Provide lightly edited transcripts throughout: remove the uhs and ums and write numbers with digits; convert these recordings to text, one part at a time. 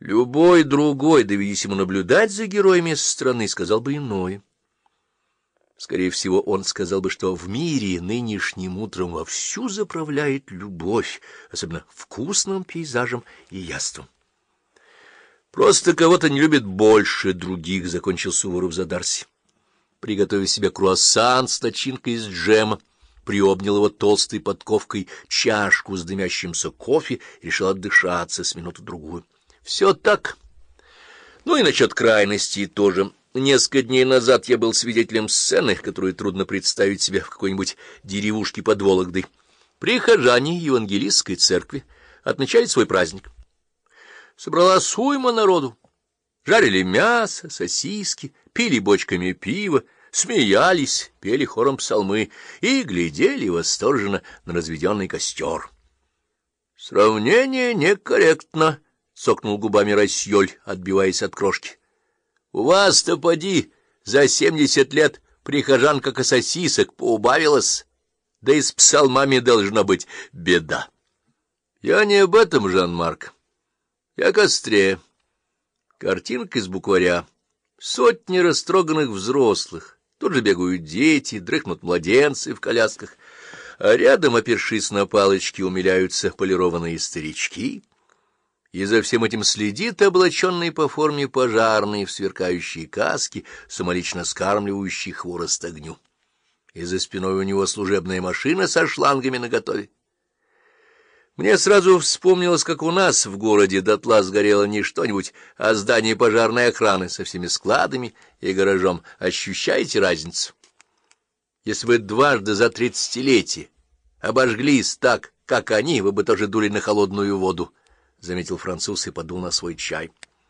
Любой другой, доведись ему наблюдать за героями со стороны, сказал бы иное. Скорее всего, он сказал бы, что в мире нынешним утром вовсю заправляет любовь, особенно вкусным пейзажем и яством. Просто кого-то не любит больше других, — закончил Суворов за Дарси. Приготовив себе круассан с начинкой из джема, приобнял его толстой подковкой чашку с дымящимся кофе и решил отдышаться с минуту-другую. Все так. Ну и насчет крайностей тоже. Несколько дней назад я был свидетелем сцены, которую трудно представить себе в какой-нибудь деревушке под Вологдой. Прихожане евангелистской церкви отмечали свой праздник. Собралась уйма народу. Жарили мясо, сосиски, пили бочками пива, смеялись, пели хором псалмы и глядели восторженно на разведенный костер. — Сравнение некорректно, — цокнул губами Рассьёль, отбиваясь от крошки. — У вас-то, поди, за 70 лет прихожанка сосисок поубавилась, да и с псалмами должна быть беда. — Я не об этом, Жан-Марк. Я о костре. Картинка из букваря. Сотни растроганных взрослых. Тут же бегают дети, дрыхнут младенцы в колясках, а рядом, опершись на палочки, умиляются полированные старички. И за всем этим следит облаченный по форме пожарный в сверкающие каски, самолично скармливающий хворост огню. И за спиной у него служебная машина со шлангами наготове. Мне сразу вспомнилось, как у нас в городе дотла сгорело не что-нибудь, а здание пожарной охраны со всеми складами и гаражом. Ощущаете разницу? Если вы дважды за 30-летие обожглись так, как они, вы бы тоже дули на холодную воду, — заметил француз и подул на свой чай.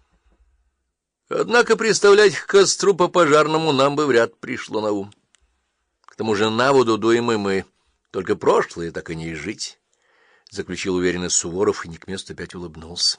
Однако представлять к костру по пожарному нам бы вряд пришло на ум. К тому же на воду дуем и мы, только прошлое так и не изжить. — заключил уверенно Суворов и не к месту опять улыбнулся.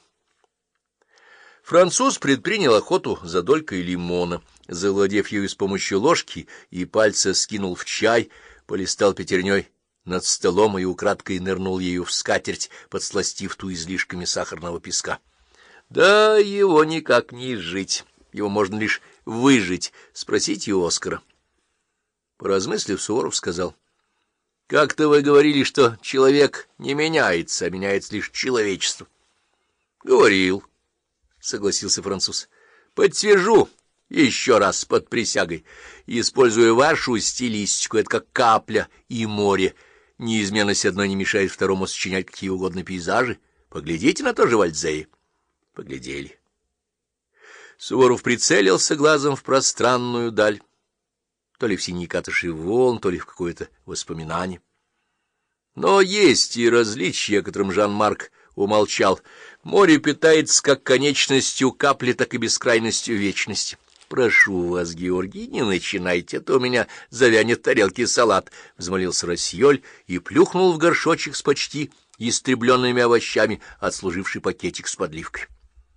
Француз предпринял охоту за долькой лимона, завладев ею с помощью ложки, и пальца скинул в чай, полистал пятерней над столом и украдкой нырнул ею в скатерть, подсластив ту излишками сахарного песка. Да его никак не изжить, его можно лишь выжить, спросите у Оскара. Поразмыслив, Суворов сказал: — Как-то вы говорили, что человек не меняется, а меняется лишь человечество. — Говорил, — согласился француз. — Подтвержу еще раз под присягой. Используя вашу стилистику, это как капля и море. Неизменность одной не мешает второму сочинять какие угодно пейзажи. Поглядите на то же Вальдзее. Поглядели. Суворов прицелился глазом в пространную даль. То ли в синие катыши волн, то ли в какое-то воспоминание. Но есть и различия, о котором Жан-Марк умолчал. Море питается как конечностью капли, так и бескрайностью вечности. Прошу вас, Георгий, не начинайте, а то у меня завянет в тарелке салат, — взмолился Рассьёль и плюхнул в горшочек с почти истребленными овощами отслуживший пакетик с подливкой.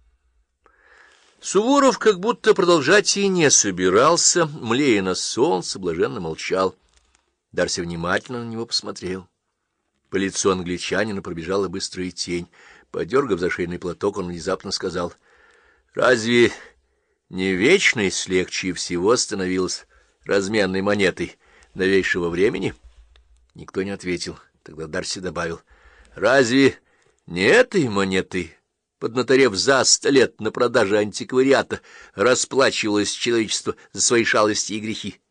Суворов как будто продолжать и не собирался, млея на солнце, блаженно молчал. Дарси внимательно на него посмотрел. По лицу англичанина пробежала быстрая тень. Подергав за шейный платок, он внезапно сказал: — Разве не вечность легче всего становилась разменной монетой новейшего времени? Никто не ответил. Тогда Дарси добавил: — Разве не этой монетой, поднаторев за 100 лет на продаже антиквариата, расплачивалось человечество за свои шалости и грехи?